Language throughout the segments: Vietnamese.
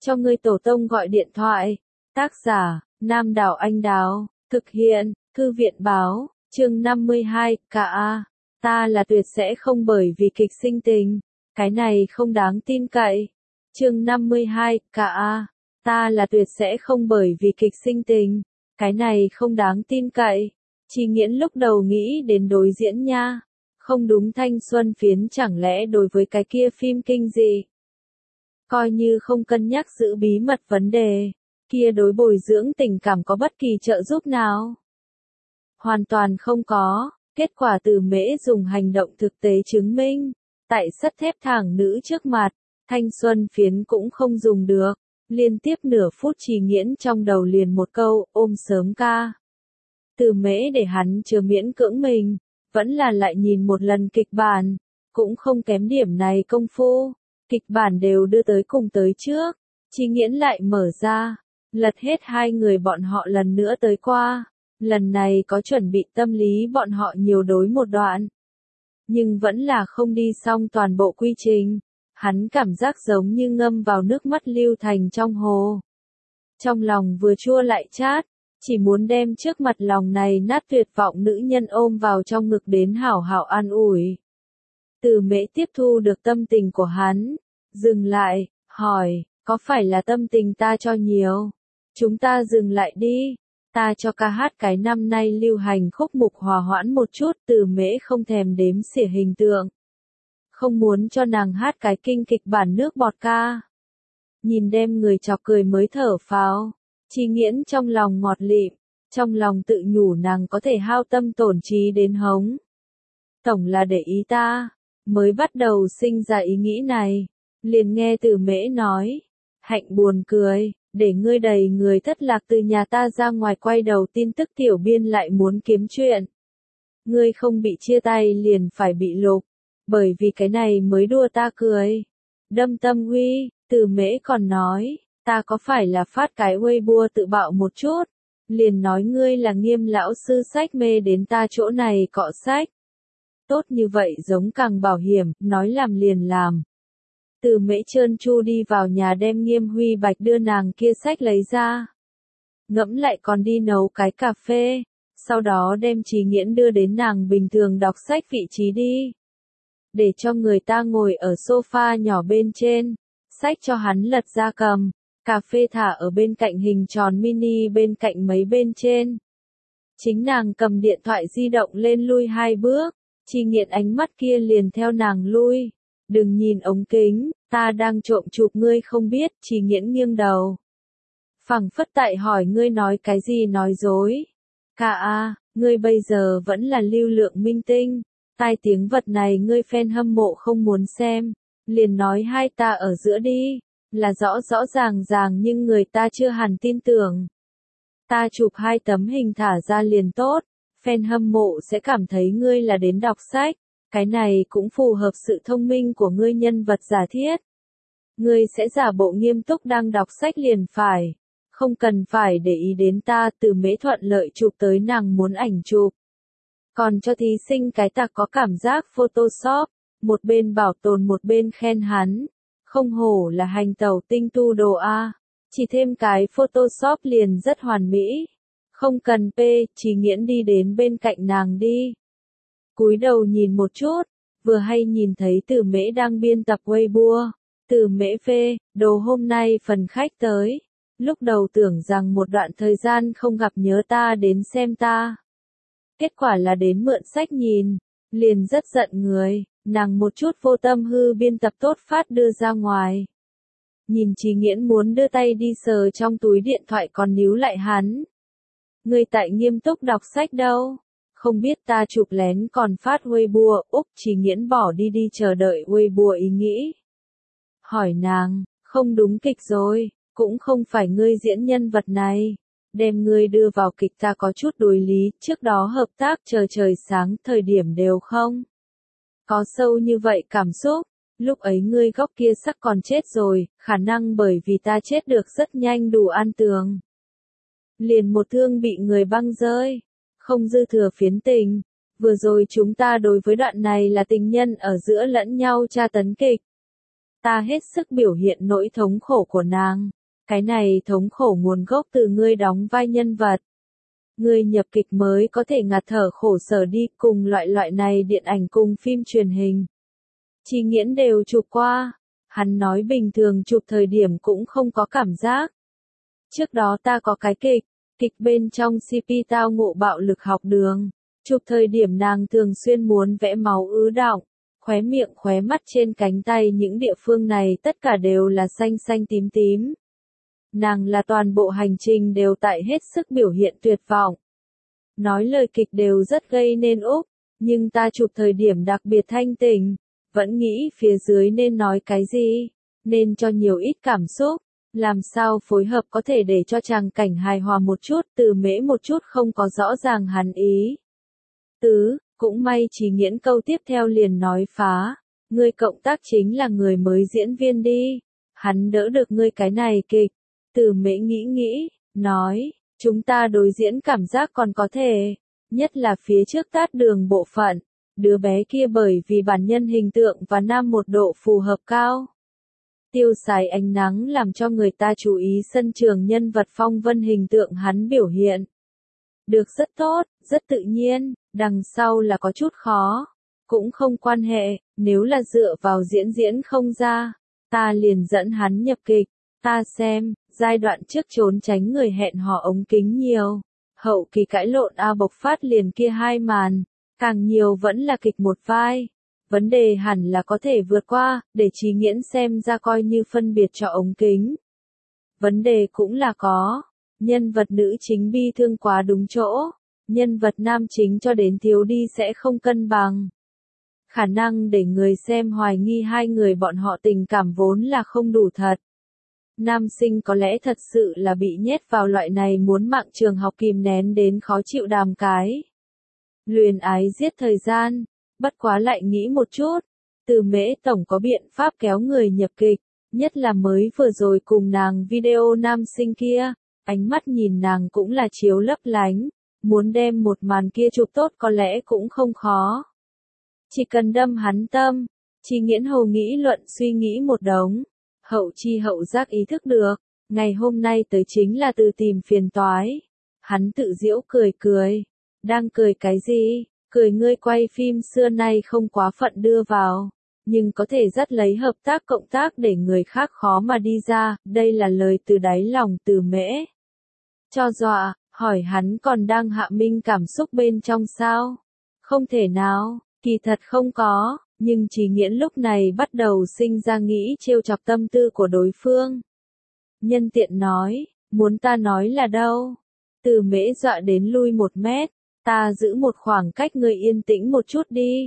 cho ngươi tổ tông gọi điện thoại. Tác giả, Nam Đảo Anh Đào, thực hiện, Thư viện báo, chương 52, cả ta là tuyệt sẽ không bởi vì kịch sinh tình, cái này không đáng tin cậy. Chương 52, cả ta là tuyệt sẽ không bởi vì kịch sinh tình, cái này không đáng tin cậy. Chỉ Nghiễn lúc đầu nghĩ đến đối diễn nha, không đúng thanh xuân phiến chẳng lẽ đối với cái kia phim kinh dị. Coi như không cân nhắc giữ bí mật vấn đề, kia đối bồi dưỡng tình cảm có bất kỳ trợ giúp nào? Hoàn toàn không có, kết quả Từ Mễ dùng hành động thực tế chứng minh, tại sắt thép thẳng nữ trước mặt, thanh xuân phiến cũng không dùng được, liên tiếp nửa phút Chỉ Nghiễn trong đầu liền một câu, ôm sớm ca. Từ Mễ để hắn chưa miễn cưỡng mình, vẫn là lại nhìn một lần kịch bản, cũng không kém điểm này công phu, kịch bản đều đưa tới cùng tới trước, Chỉ Nghiễn lại mở ra, lật hết hai người bọn họ lần nữa tới qua, lần này có chuẩn bị tâm lý bọn họ nhiều đối một đoạn. Nhưng vẫn là không đi xong toàn bộ quy trình, hắn cảm giác giống như ngâm vào nước mắt lưu thành trong hồ. Trong lòng vừa chua lại chát, chỉ muốn đem trước mặt lòng này nát tuyệt vọng nữ nhân ôm vào trong ngực đến hảo hảo an ủi. Từ Mễ tiếp thu được tâm tình của hắn, dừng lại, hỏi, có phải là tâm tình ta cho nhiều? Chúng ta dừng lại đi, ta cho ca hát cái năm nay lưu hành khúc mục hòa hoãn một chút. Từ Mễ không thèm đếm xỉa hình tượng, không muốn cho nàng hát cái kinh kịch bản nước bọt ca. Nhìn đem người chọc cười mới thở phào, Chỉ Nghiễn trong lòng ngọt lịm, trong lòng tự nhủ nàng có thể hao tâm tổn trí đến hống. Tổng là để ý ta, mới bắt đầu sinh ra ý nghĩ này, liền nghe Từ Mễ nói, hạnh buồn cười, để ngươi đầy người thất lạc từ nhà ta ra ngoài quay đầu tin tức tiểu biên lại muốn kiếm chuyện. Ngươi không bị chia tay liền phải bị lục, bởi vì cái này mới đua ta cười. Đâm tâm huy, Từ Mễ còn nói, ta có phải là phát cái Weibo tự bạo một chút, liền nói ngươi là Nghiêm lão sư sách mê đến ta chỗ này cọ sách. Tốt như vậy giống càng bảo hiểm, nói làm liền làm. Từ Mễ trơn tru đi vào nhà đem Nghiêm Huy Bạch đưa nàng kia sách lấy ra. Ngẫm lại còn đi nấu cái cà phê, sau đó đem Chỉ Nghiễn đưa đến nàng bình thường đọc sách vị trí đi. Để cho người ta ngồi ở sofa nhỏ bên trên, sách cho hắn lật ra cầm, cà phê thả ở bên cạnh hình tròn mini bên cạnh mấy bên trên. Chính nàng cầm điện thoại di động lên lui hai bước, Chỉ Nghiễn ánh mắt kia liền theo nàng lui. Đừng nhìn ống kính, ta đang trộm chụp ngươi không biết. Chỉ Nghiễn nghiêng đầu, phảng phất tại hỏi ngươi nói cái gì nói dối. Cả ngươi bây giờ vẫn là lưu lượng minh tinh, tai tiếng vật này ngươi fan hâm mộ không muốn xem, liền nói hai ta ở giữa đi, là rõ rõ ràng ràng nhưng người ta chưa hẳn tin tưởng. Ta chụp hai tấm hình thả ra liền tốt, fan hâm mộ sẽ cảm thấy ngươi là đến đọc sách. Cái này cũng phù hợp sự thông minh của ngươi nhân vật giả thiết. Ngươi sẽ giả bộ nghiêm túc đang đọc sách liền phải. Không cần phải để ý đến ta. Từ Mễ thuận lợi chụp tới nàng muốn ảnh chụp. Còn cho thí sinh cái tạc có cảm giác Photoshop. Một bên bảo tồn một bên khen hắn. Không hổ là hành tẩu tinh tu đồ A. Chỉ thêm cái Photoshop liền rất hoàn mỹ. Không cần P. Chỉ Nghiễn đi đến bên cạnh nàng đi. Cúi đầu nhìn một chút, vừa hay nhìn thấy Từ Mễ đang biên tập Weibo. Từ Mễ phê, đồ hôm nay phần khách tới. Lúc đầu tưởng rằng một đoạn thời gian không gặp nhớ ta đến xem ta. Kết quả là đến mượn sách nhìn, liền rất giận người, nàng một chút vô tâm hư biên tập tốt phát đưa ra ngoài. Nhìn Chỉ Nghiễn muốn đưa tay đi sờ trong túi điện thoại còn níu lại hắn. Người tại nghiêm túc đọc sách đâu? Không biết ta chụp lén còn phát Weibo. Úc. Chỉ Nghiễn bỏ đi chờ đợi Weibo ý nghĩ. Hỏi nàng, không đúng kịch rồi, cũng không phải ngươi diễn nhân vật này. Đem ngươi đưa vào kịch ta có chút đối lý, trước đó hợp tác chờ trời sáng thời điểm đều không. Có sâu như vậy cảm xúc, lúc ấy ngươi góc kia sắc còn chết rồi, khả năng bởi vì ta chết được rất nhanh đủ an tường. Liền một thương bị người băng rơi. Không dư thừa phiến tình, vừa rồi chúng ta đối với đoạn này là tình nhân ở giữa lẫn nhau tra tấn kịch. Ta hết sức biểu hiện nỗi thống khổ của nàng. Cái này thống khổ nguồn gốc từ ngươi đóng vai nhân vật. Ngươi nhập kịch mới có thể ngạt thở khổ sở đi, cùng loại này điện ảnh cùng phim truyền hình. Chi Nghiễn đều chụp qua. Hắn nói bình thường chụp thời điểm cũng không có cảm giác. Trước đó ta có cái kịch bên trong CP tao ngộ bạo lực học đường. Chụp thời điểm nàng thường xuyên muốn vẽ máu ứ đọng, khóe miệng khóe mắt trên cánh tay những địa phương này tất cả đều là xanh xanh tím tím. Nàng là toàn bộ hành trình đều tại hết sức biểu hiện tuyệt vọng. Nói lời kịch đều rất gây nên úc, nhưng ta chụp thời điểm đặc biệt thanh tỉnh, vẫn nghĩ phía dưới nên nói cái gì, nên cho nhiều ít cảm xúc, làm sao phối hợp có thể để cho tràng cảnh hài hòa một chút, Từ Mễ một chút không có rõ ràng hắn ý. Cũng may Chí Nghiễn câu tiếp theo liền nói phá, ngươi cộng tác chính là người mới diễn viên đi, hắn đỡ được ngươi cái này kịch. Từ Mễ nghĩ, nói, chúng ta đối diễn cảm giác còn có thể, nhất là phía trước tát đường bộ phận, đứa bé kia bởi vì bản nhân hình tượng và nam một độ phù hợp cao. Tiêu xài ánh nắng làm cho người ta chú ý sân trường nhân vật phong vân hình tượng hắn biểu hiện. Được rất tốt, rất tự nhiên, đằng sau là có chút khó. Cũng không quan hệ, nếu là dựa vào diễn không ra, ta liền dẫn hắn nhập kịch. Ta xem, giai đoạn trước trốn tránh người hẹn hò ống kính nhiều. Hậu kỳ cãi lộn bộc phát liền kia hai màn, càng nhiều vẫn là kịch một vai. Vấn đề hẳn là có thể vượt qua, để Chí Nghiễn xem ra coi như phân biệt cho ống kính. Vấn đề cũng là có. Nhân vật nữ chính bi thương quá đúng chỗ, nhân vật nam chính cho đến thiếu đi sẽ không cân bằng. Khả năng để người xem hoài nghi hai người bọn họ tình cảm vốn là không đủ thật. Nam sinh có lẽ thật sự là bị nhét vào loại này muốn mạng trường học kìm nén đến khó chịu đàm cái. Luyến ái giết thời gian, bất quá lại nghĩ một chút, Từ Mễ tổng có biện pháp kéo người nhập kịch, nhất là mới vừa rồi cùng nàng video nam sinh kia. Ánh mắt nhìn nàng cũng là chiếu lấp lánh, muốn đem một màn kia chụp tốt có lẽ cũng không khó. Chỉ cần đâm hắn tâm, Chí Nghiễn hồ nghĩ luận suy nghĩ một đống, hậu chi hậu giác ý thức được, ngày hôm nay tới chính là từ tìm phiền toái. Hắn tự giễu cười, đang cười cái gì, cười ngươi quay phim xưa nay không quá phận đưa vào, nhưng có thể dắt lấy hợp tác cộng tác để người khác khó mà đi ra, đây là lời từ đáy lòng Từ Mễ. Cho dọa, hỏi hắn còn đang hạ minh cảm xúc bên trong sao? Không thể nào, kỳ thật không có, nhưng Chí Nghiễn lúc này bắt đầu sinh ra nghĩ trêu chọc tâm tư của đối phương. Nhân tiện nói, muốn ta nói là đâu? Từ Mễ dọa đến lui 1 mét, ta giữ một khoảng cách người yên tĩnh một chút đi.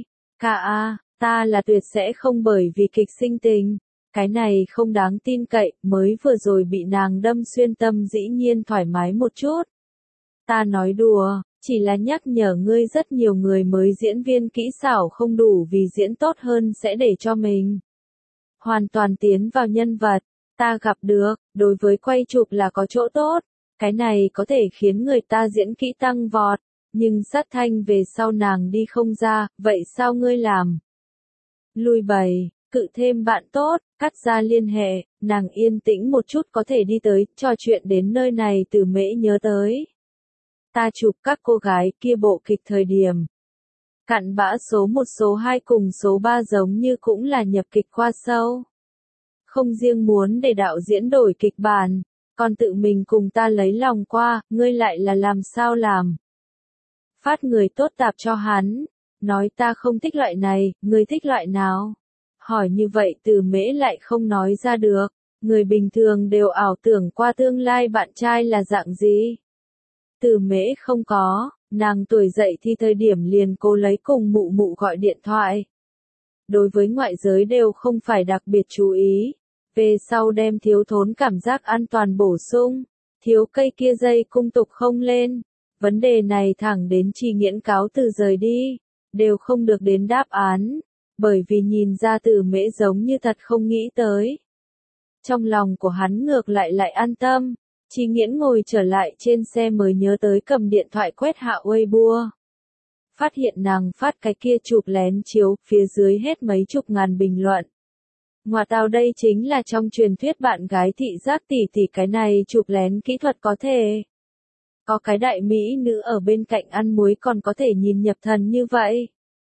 Ta là tuyệt sẽ không bởi vì kịch sinh tình. Cái này không đáng tin cậy, mới vừa rồi bị nàng đâm xuyên tâm dĩ nhiên thoải mái một chút. Ta nói đùa, chỉ là nhắc nhở ngươi rất nhiều người mới diễn viên kỹ xảo không đủ vì diễn tốt hơn sẽ để cho mình hoàn toàn tiến vào nhân vật. Ta gặp được, đối với quay chụp là có chỗ tốt, cái này có thể khiến người ta diễn kỹ tăng vọt, nhưng sát thanh về sau nàng đi không ra, vậy sao ngươi làm? Lui bày. Cự thêm bạn tốt, cắt ra liên hệ, nàng yên tĩnh một chút có thể đi tới, trò chuyện đến nơi này Từ Mễ nhớ tới. Ta chụp các cô gái kia bộ kịch thời điểm. Cặn bã số 1 số 2 cùng số 3 giống như cũng là nhập kịch qua sâu. Không riêng muốn để đạo diễn đổi kịch bản, còn tự mình cùng ta lấy lòng qua, ngươi lại là làm sao làm. Phát người tốt tạp cho hắn, nói ta không thích loại này, ngươi thích loại nào? Hỏi như vậy Từ Mễ lại không nói ra được, người bình thường đều ảo tưởng qua tương lai bạn trai là dạng gì. Từ Mễ không có, nàng tuổi dậy thì thời điểm liền cố lấy cùng mụ mụ gọi điện thoại. Đối với ngoại giới đều không phải đặc biệt chú ý, về sau đem thiếu thốn cảm giác an toàn bổ sung, thiếu cây kia dây cung tục không lên. Vấn đề này thẳng đến Chí Nghiễn cáo từ rời đi, đều không được đến đáp án. Bởi vì nhìn ra Từ Mễ giống như thật không nghĩ tới. Trong lòng của hắn ngược lại an tâm, Chí Nghiễn ngồi trở lại trên xe mới nhớ tới cầm điện thoại quét hạ Weibo. Phát hiện nàng phát cái kia chụp lén chiếu, phía dưới hết mấy chục ngàn bình luận. Ngoà tao đây chính là trong truyền thuyết bạn gái thị giác tỷ tỷ cái này chụp lén kỹ thuật có thể. Có cái đại mỹ nữ ở bên cạnh ăn muối còn có thể nhìn nhập thần như vậy.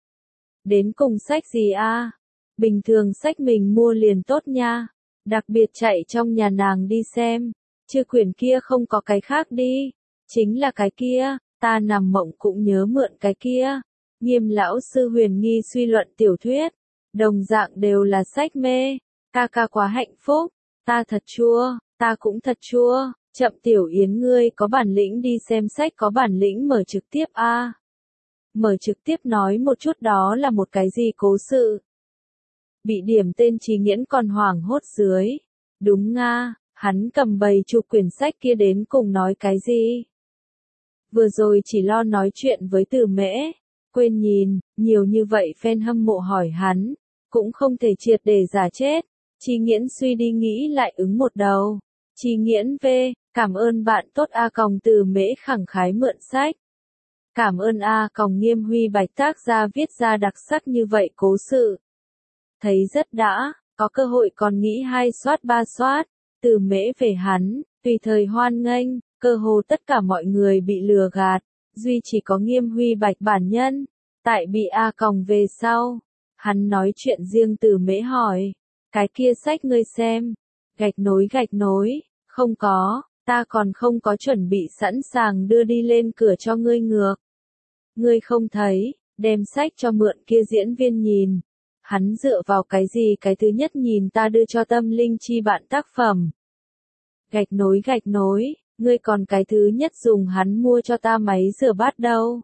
Đến cùng sách gì a? Bình thường sách mình mua liền tốt nha. Đặc biệt chạy trong nhà nàng đi xem. Chứ quyển kia không có cái khác đi. Chính là cái kia, ta nằm mộng cũng nhớ mượn cái kia. Nghiêm lão sư huyền nghi suy luận tiểu thuyết. Đồng dạng đều là sách mê. Ca ca quá hạnh phúc. Ta thật chua, ta cũng thật chua. Chậm tiểu yến ngươi có bản lĩnh đi xem sách có bản lĩnh mở trực tiếp a. Mở trực tiếp nói một chút đó là một cái gì cố sự. Bị điểm tên Trí Nghiễn còn hoảng hốt dưới. Đúng nga, hắn cầm bầy chụp quyển sách kia đến cùng nói cái gì. Vừa rồi chỉ lo nói chuyện với Từ Mễ. Quên nhìn, nhiều như vậy fan hâm mộ hỏi hắn. Cũng không thể triệt để giả chết. Trí Nghiễn suy đi nghĩ lại ứng một đầu. Trí Nghiễn V, cảm ơn bạn tốt A còng Từ Mễ khẳng khái mượn sách. Cảm ơn A còng Nghiêm Huy Bạch tác gia viết ra đặc sắc như vậy cố sự. Thấy rất đã, có cơ hội còn nghĩ 2 soát 3 soát. Từ Mễ về hắn, tùy thời hoan nghênh, cơ hồ tất cả mọi người bị lừa gạt. Duy chỉ có Nghiêm Huy Bạch bản nhân. Tại bị A còng về sau. Hắn nói chuyện riêng Từ Mễ hỏi. Cái kia sách ngươi xem. Gạch nối. Không có, ta còn không có chuẩn bị sẵn sàng đưa đi lên cửa cho ngươi ngược. Ngươi không thấy, đem sách cho mượn kia diễn viên nhìn. Hắn dựa vào cái gì cái thứ nhất nhìn ta đưa cho Tâm Linh Chi bạn tác phẩm. Gạch nối, ngươi còn cái thứ nhất dùng hắn mua cho ta máy rửa bát đâu.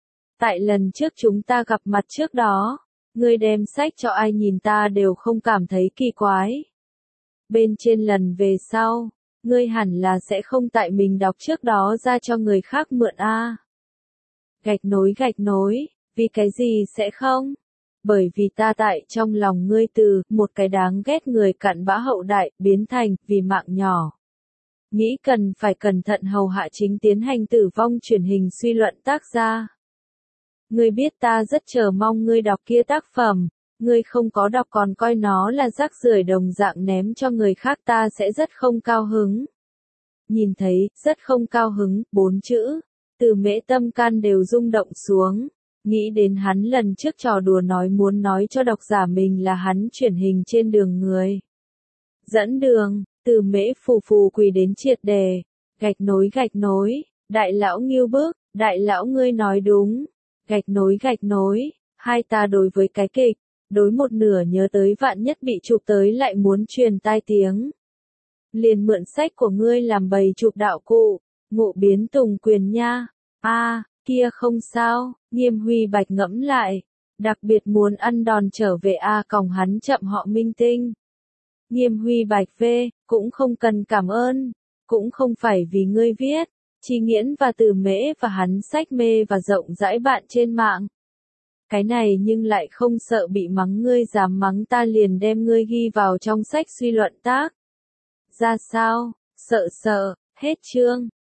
Tại lần trước chúng ta gặp mặt trước đó, ngươi đem sách cho ai nhìn ta đều không cảm thấy kỳ quái. Bên trên lần về sau, ngươi hẳn là sẽ không tại mình đọc trước đó ra cho người khác mượn a. Gạch nối, vì cái gì sẽ không? Bởi vì ta tại trong lòng ngươi từ một cái đáng ghét người cặn bã hậu đại biến thành vì mạng nhỏ. Nghĩ cần phải cẩn thận hầu hạ chính tiến hành tử vong truyền hình suy luận tác gia. Ngươi biết ta rất chờ mong ngươi đọc kia tác phẩm. Ngươi không có đọc còn coi nó là rác rưởi đồng dạng ném cho người khác ta sẽ rất không cao hứng. Nhìn thấy, rất không cao hứng, 4 chữ. Từ Mễ tâm can đều rung động xuống. Nghĩ đến hắn lần trước trò đùa nói muốn nói cho độc giả mình là hắn chuyển hình trên đường người. Dẫn đường, Từ Mễ phù quỳ đến triệt đề. Gạch nối, đại lão nghiêu bức, đại lão ngươi nói đúng. Gạch nối, hai ta đối với cái kịch. Đối một nửa nhớ tới vạn nhất bị chụp tới lại muốn truyền tai tiếng. Liền mượn sách của ngươi làm bầy chụp đạo cụ, ngộ biến tùng quyền nha. Kia không sao, Nghiêm Huy Bạch ngẫm lại. Đặc biệt muốn ăn đòn trở về còng hắn chậm họ minh tinh. Nghiêm Huy Bạch V, cũng không cần cảm ơn. Cũng không phải vì ngươi viết. Trí Nghiễn và Từ Mễ và hắn sách mê và rộng rãi bạn trên mạng. Cái này nhưng lại không sợ bị mắng ngươi dám mắng ta liền đem ngươi ghi vào trong sách suy luận tác. Ra sao? Sợ, hết chương.